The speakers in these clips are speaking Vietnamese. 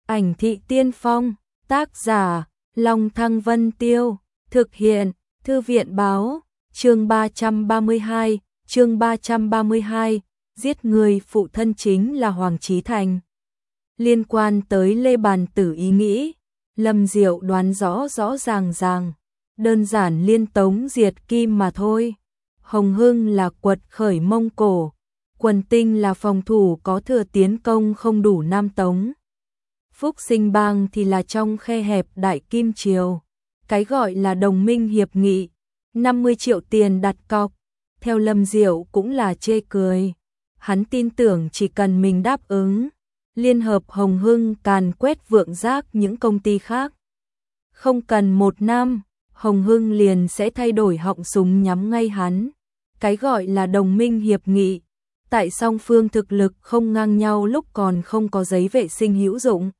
Ảnh thị tiên phong, tác giả, Long Thăng Vân Tiêu, thực hiện, Thư viện báo, chương 332, giết người phụ thân chính là Hoàng Chí Thành. Liên quan tới Lê Bàn Tử ý nghĩ, Lâm Diệu đoán rõ ràng, đơn giản liên tống diệt kim mà thôi. Hồng Hưng là quật khởi Mông Cổ, Quần Tinh là phòng thủ có thừa tiến công không đủ Nam Tống. Phúc Sinh Bang thì là trong khe hẹp Đại Kim Triều. Cái gọi là đồng minh hiệp nghị, 50 triệu tiền đặt cọc, theo Lâm Diệu cũng là chê cười. Hắn tin tưởng chỉ cần mình đáp ứng, liên hợp Hồng Hưng càn quét Vượng Giác những công ty khác. Không cần 1 năm, Hồng Hưng liền sẽ thay đổi họng súng nhắm ngay hắn. Cái gọi là đồng minh hiệp nghị, tại song phương thực lực không ngang nhau lúc còn không có giấy vệ sinh hữu dụng.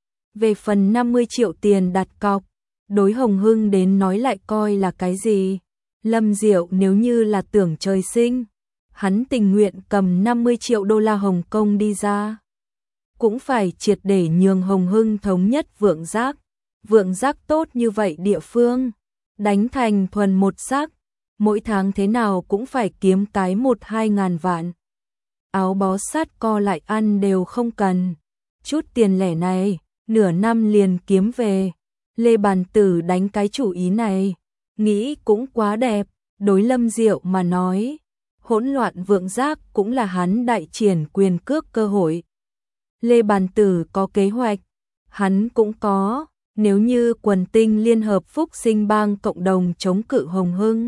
Về phần 50 triệu tiền đặt cọc, đối Hồng Hưng đến nói lại coi là cái gì. Lâm Diệu nếu như là tưởng trời sinh, hắn tình nguyện cầm 50 triệu đô la Hồng Kông đi ra. Cũng phải triệt để nhường Hồng Hưng thống nhất Vượng Giác. Vượng Giác tốt như vậy địa phương, đánh thành thuần một sắc, mỗi tháng thế nào cũng phải kiếm cái 1-2 ngàn vạn. Áo bó sát co lại ăn đều không cần. Chút tiền lẻ này, nửa năm liền kiếm về. Lê Bàn Tử đánh cái chủ ý này, nghĩ cũng quá đẹp. Đối Lâm Diệu mà nói, hỗn loạn Vượng Giác cũng là hắn đại triển quyền cước cơ hội. Lê Bàn Tử có kế hoạch, hắn cũng có. Nếu như Quần Tinh liên hợp Phúc Sinh Bang cộng đồng chống cự Hồng Hưng,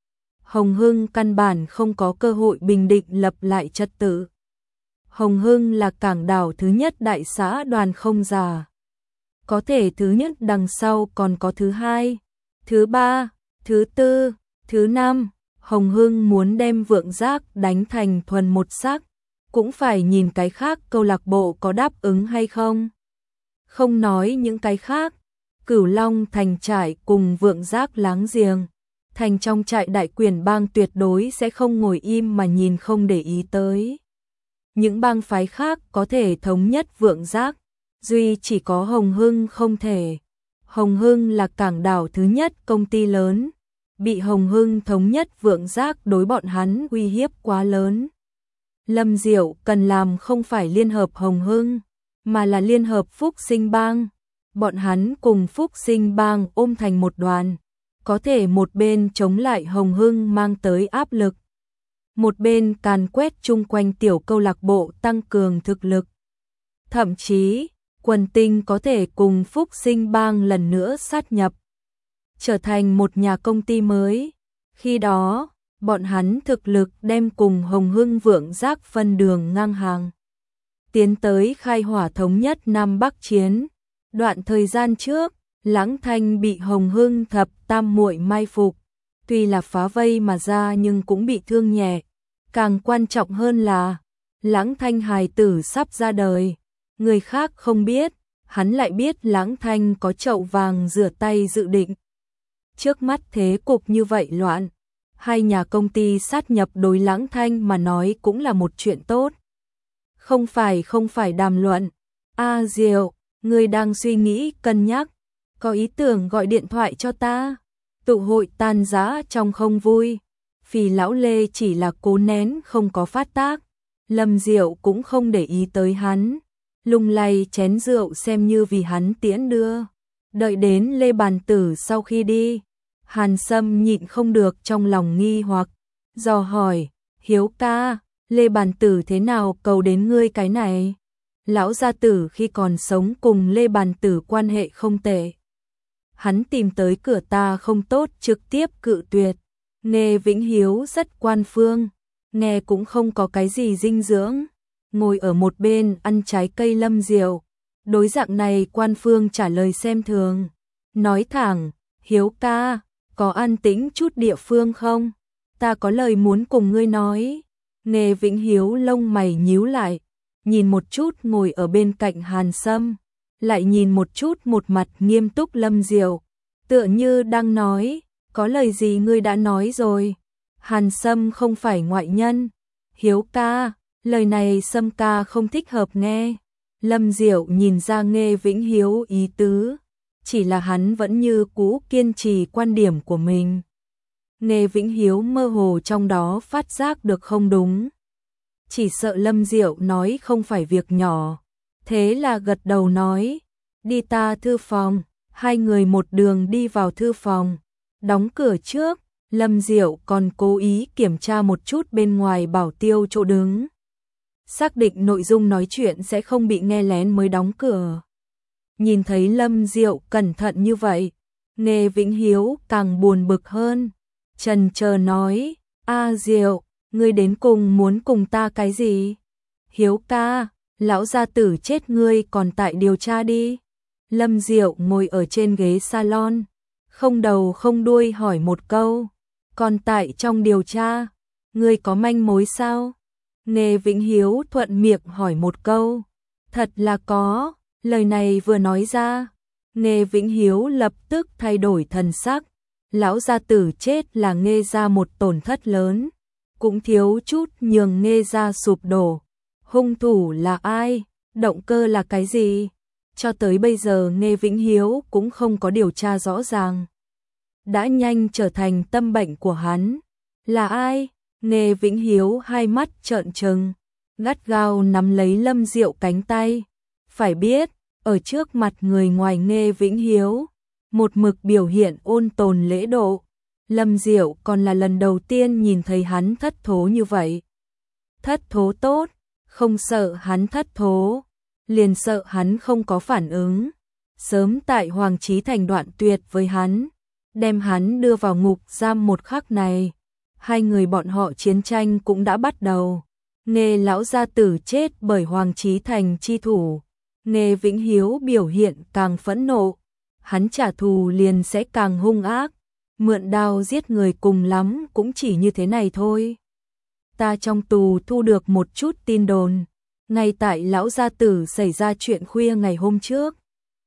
Hồng Hưng căn bản không có cơ hội bình định lập lại trật tự. Hồng Hưng là cảng đảo thứ nhất đại xã Đoàn không giả. Có thể thứ nhất đằng sau còn có thứ hai, thứ ba, thứ tư, thứ năm. Hồng Hưng muốn đem Vượng Giác đánh thành thuần một sắc, cũng phải nhìn cái khác câu lạc bộ có đáp ứng hay không. Không nói những cái khác, Cửu Long thành trại cùng Vượng Giác láng giềng, thành trong trại đại quyền bang tuyệt đối sẽ không ngồi im mà nhìn không để ý tới. Những bang phái khác có thể thống nhất Vượng Giác, duy chỉ có Hồng Hưng không thể. Hồng Hưng là cảng đảo thứ nhất công ty lớn, bị Hồng Hưng thống nhất Vượng Giác đối bọn hắn uy hiếp quá lớn. Lâm Diệu cần làm không phải liên hợp Hồng Hưng, mà là liên hợp Phúc Sinh Bang. Bọn hắn cùng Phúc Sinh Bang ôm thành một đoàn, có thể một bên chống lại Hồng Hưng mang tới áp lực, một bên càn quét chung quanh tiểu câu lạc bộ tăng cường thực lực. Thậm chí, Quần Tinh có thể cùng Phúc Sinh Bang lần nữa sát nhập, trở thành một nhà công ty mới. Khi đó, bọn hắn thực lực đem cùng Hồng Hưng Vượng Giác phân đường ngang hàng, tiến tới khai hỏa thống nhất Nam Bắc chiến. Đoạn thời gian trước, Lãng Thanh bị Hồng Hưng thập tam muội mai phục, tuy là phá vây mà ra nhưng cũng bị thương nhẹ. Càng quan trọng hơn là, Lãng Thanh hài tử sắp ra đời, người khác không biết, hắn lại biết Lãng Thanh có chậu vàng rửa tay dự định. Trước mắt thế cục như vậy loạn, hai nhà công ty sát nhập đối Lãng Thanh mà nói cũng là một chuyện tốt. Không phải đàm luận. Diệu, ngươi đang suy nghĩ cân nhắc, có ý tưởng gọi điện thoại cho ta. Tụ hội tan rã trong không vui, Phì lão Lê chỉ là cố nén không có phát tác. Lâm Diệu cũng không để ý tới hắn, lung lay chén rượu xem như vì hắn tiễn đưa. Đợi đến Lê Bàn Tử sau khi đi, Hàn Sâm nhịn không được trong lòng nghi hoặc, dò hỏi, Hiếu ca, Lê Bàn Tử thế nào cầu đến ngươi cái này? Lão gia tử khi còn sống cùng Lê Bàn Tử quan hệ không tệ. Hắn tìm tới cửa ta không tốt trực tiếp cự tuyệt. Nghe Vĩnh Hiếu rất quan phương, nghe cũng không có cái gì dinh dưỡng. Ngồi ở một bên ăn trái cây Lâm Diệu, đối dạng này quan phương trả lời xem thường. Nói thẳng, Hiếu ca, có an tĩnh chút địa phương không? Ta có lời muốn cùng ngươi nói. Nghe Vĩnh Hiếu lông mày nhíu lại, nhìn một chút ngồi ở bên cạnh Hàn Sâm, lại nhìn một chút một mặt nghiêm túc Lâm Diệu, tựa như đang nói, có lời gì ngươi đã nói rồi. Hàn Sâm không phải ngoại nhân. Hiếu ca, lời này Sâm ca không thích hợp nghe. Lâm Diệu nhìn ra Nghê Vĩnh Hiếu ý tứ, chỉ là hắn vẫn như cũ kiên trì quan điểm của mình. Nghê Vĩnh Hiếu mơ hồ trong đó phát giác được không đúng. Chỉ sợ Lâm Diệu nói không phải việc nhỏ. Thế là gật đầu nói, đi ta thư phòng. Hai người một đường đi vào thư phòng. Đóng cửa trước, Lâm Diệu còn cố ý kiểm tra một chút bên ngoài bảo tiêu chỗ đứng. Xác định nội dung nói chuyện sẽ không bị nghe lén mới đóng cửa. Nhìn thấy Lâm Diệu cẩn thận như vậy, Nghê Vĩnh Hiếu càng buồn bực hơn. Chần chờ nói, A Diệu, ngươi đến cùng muốn cùng ta cái gì? Hiếu ca, lão gia tử chết ngươi còn tại điều tra đi. Lâm Diệu ngồi ở trên ghế salon, không đầu không đuôi hỏi một câu, còn tại trong điều tra, ngươi có manh mối sao? Nghê Vĩnh Hiếu thuận miệng hỏi một câu, thật là có. Lời này vừa nói ra, Nghê Vĩnh Hiếu lập tức thay đổi thần sắc. Lão gia tử chết là Nghê gia một tổn thất lớn, cũng thiếu chút nhường Nghê gia sụp đổ. Hung thủ là ai? Động cơ là cái gì? Cho tới bây giờ Nghê Vĩnh Hiếu cũng không có điều tra rõ ràng. Đã nhanh trở thành tâm bệnh của hắn. Là ai? Nghê Vĩnh Hiếu hai mắt trợn trừng, gắt gao nắm lấy Lâm Diệu cánh tay. Phải biết, ở trước mặt người ngoài Nghê Vĩnh Hiếu, một mực biểu hiện ôn tồn lễ độ. Lâm Diệu còn là lần đầu tiên nhìn thấy hắn thất thố như vậy. Thất thố tốt, không sợ hắn thất thố, liền sợ hắn không có phản ứng. Sớm tại Hoàng Chí Thành đoạn tuyệt với hắn, đem hắn đưa vào ngục giam một khắc này, hai người bọn họ chiến tranh cũng đã bắt đầu. Nghê lão gia tử chết bởi Hoàng Chí Thành chi thủ, Nghê Vĩnh Hiếu biểu hiện càng phẫn nộ, hắn trả thù liền sẽ càng hung ác, mượn đao giết người cùng lắm cũng chỉ như thế này thôi. Ta trong tù thu được một chút tin đồn, ngay tại lão gia tử xảy ra chuyện khuya ngày hôm trước,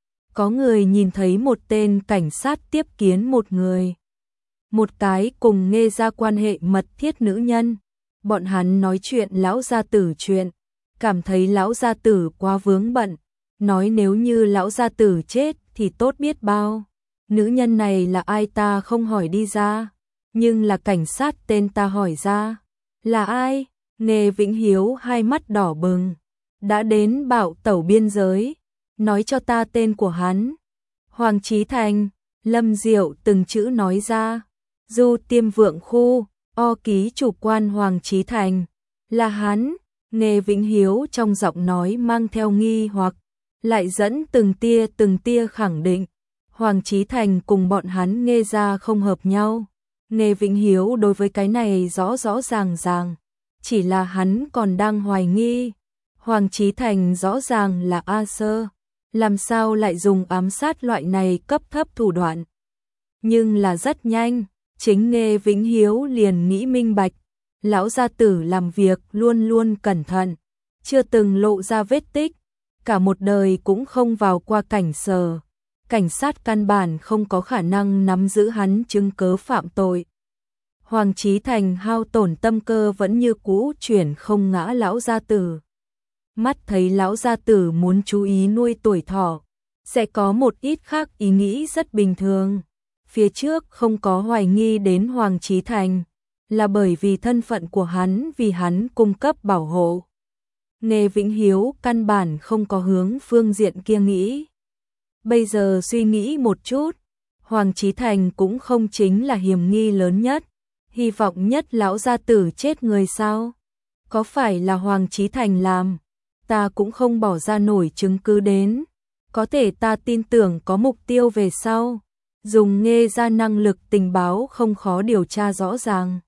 có người nhìn thấy một tên cảnh sát tiếp kiến một người, một cái cùng Nghê gia quan hệ mật thiết nữ nhân. Bọn hắn nói chuyện lão gia tử chuyện, cảm thấy lão gia tử quá vướng bận, nói nếu như lão gia tử chết thì tốt biết bao. Nữ nhân này là ai ta không hỏi đi ra, nhưng là cảnh sát tên ta hỏi ra. Là ai? Nghê Vĩnh Hiếu hai mắt đỏ bừng. Đã đến Bảo Tẩu biên giới, nói cho ta tên của hắn. Hoàng Chí Thành. Lâm Diệu từng chữ nói ra. Du Tiêm Vượng Khu, O ký chủ quan Hoàng Chí Thành. Là hắn. Nghê Vĩnh Hiếu trong giọng nói mang theo nghi hoặc, lại dẫn từng tia khẳng định. Hoàng Chí Thành cùng bọn hắn Nghê gia không hợp nhau. Nghê Vĩnh Hiếu đối với cái này rõ rõ ràng, chỉ là hắn còn đang hoài nghi. Hoàng Chí Thành rõ ràng là A Sơ, làm sao lại dùng ám sát loại này cấp thấp thủ đoạn. Nhưng là rất nhanh, chính Nghê Vĩnh Hiếu liền nghĩ minh bạch, lão gia tử làm việc luôn luôn cẩn thận, chưa từng lộ ra vết tích, cả một đời cũng không vào qua cảnh sở. Cảnh sát căn bản không có khả năng nắm giữ hắn chứng cớ phạm tội. Hoàng Chí Thành hao tổn tâm cơ vẫn như cũ chuyển không ngã lão gia tử. Mắt thấy lão gia tử muốn chú ý nuôi tuổi thọ, sẽ có một ít khác ý nghĩ rất bình thường. Phía trước không có hoài nghi đến Hoàng Chí Thành, là bởi vì thân phận của hắn vì hắn cung cấp bảo hộ. Nghê Vĩnh Hiếu căn bản không có hướng phương diện kia nghĩ. Bây giờ suy nghĩ một chút, Hoàng Chí Thành cũng không chính là hiểm nghi lớn nhất, hy vọng nhất lão gia tử chết người sao? Có phải là Hoàng Chí Thành làm? Ta cũng không bỏ ra nổi chứng cứ đến, có thể ta tin tưởng có mục tiêu về sau, dùng Nghê gia năng lực tình báo không khó điều tra rõ ràng.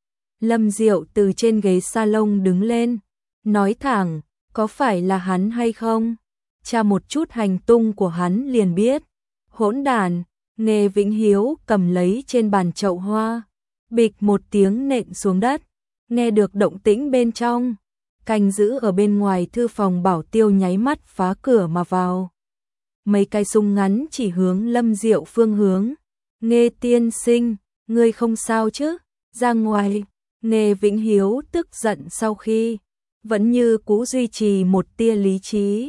Lâm Diệu từ trên ghế salon đứng lên, nói thẳng, có phải là hắn hay không? Tra một chút hành tung của hắn liền biết. Hỗn đản. Nghê Vĩnh Hiếu cầm lấy trên bàn chậu hoa, bịch một tiếng nện xuống đất. Nghe được động tĩnh bên trong, canh giữ ở bên ngoài thư phòng bảo tiêu nháy mắt phá cửa mà vào. Mấy cái súng ngắn chỉ hướng Lâm Diệu phương hướng. Nghê tiên sinh, ngươi không sao chứ? Ra ngoài. Nghê Vĩnh Hiếu tức giận sau khi vẫn như cũ duy trì một tia lý trí.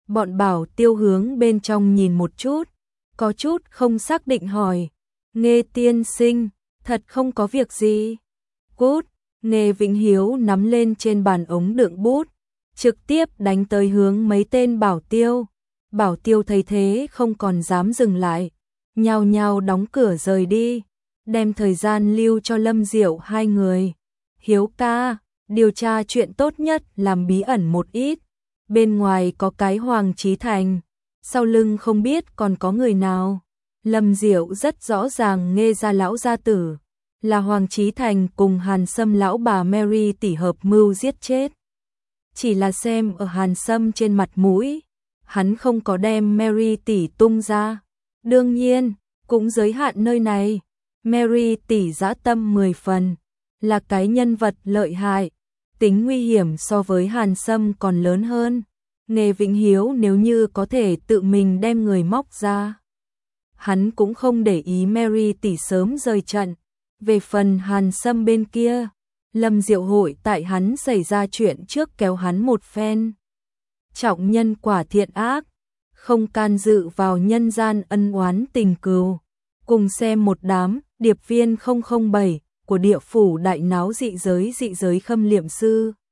Bọn Bảo Tiêu hướng bên trong nhìn một chút, có chút không xác định hỏi, Nghê tiên sinh, thật không có việc gì. Cút, Nghê Vĩnh Hiếu nắm lên trên bàn ống đựng bút, trực tiếp đánh tới hướng mấy tên Bảo Tiêu. Bảo Tiêu thấy thế không còn dám dừng lại, nhao nhao đóng cửa rời đi, đem thời gian lưu cho Lâm Diệu hai người. Hiếu ca, điều tra chuyện tốt nhất làm bí ẩn một ít, bên ngoài có cái Hoàng Chí Thành, sau lưng không biết còn có người nào. Lâm Diệu rất rõ ràng nghe ra lão gia tử là Hoàng Chí Thành cùng Hàn Sâm lão bà Mary tỷ hợp mưu giết chết. Chỉ là xem ở Hàn Sâm trên mặt mũi, hắn không có đem Mary tỷ tung ra. Đương nhiên, cũng giới hạn nơi này, Mary tỷ dã tâm 10 phần, là cái nhân vật lợi hại, tính nguy hiểm so với Hàn Sâm còn lớn hơn. Nghê Vĩnh Hiếu nếu như có thể tự mình đem người móc ra, hắn cũng không để ý Mary tỷ sớm rời trận. Về phần Hàn Sâm bên kia, Lâm Diệu hội tại hắn xảy ra chuyện trước kéo hắn một phen. Trọng nhân quả thiện ác, không can dự vào nhân gian ân oán tình cừu. Cùng xem một đám điệp viên 007 của địa phủ đại náo dị giới khâm liệm sư.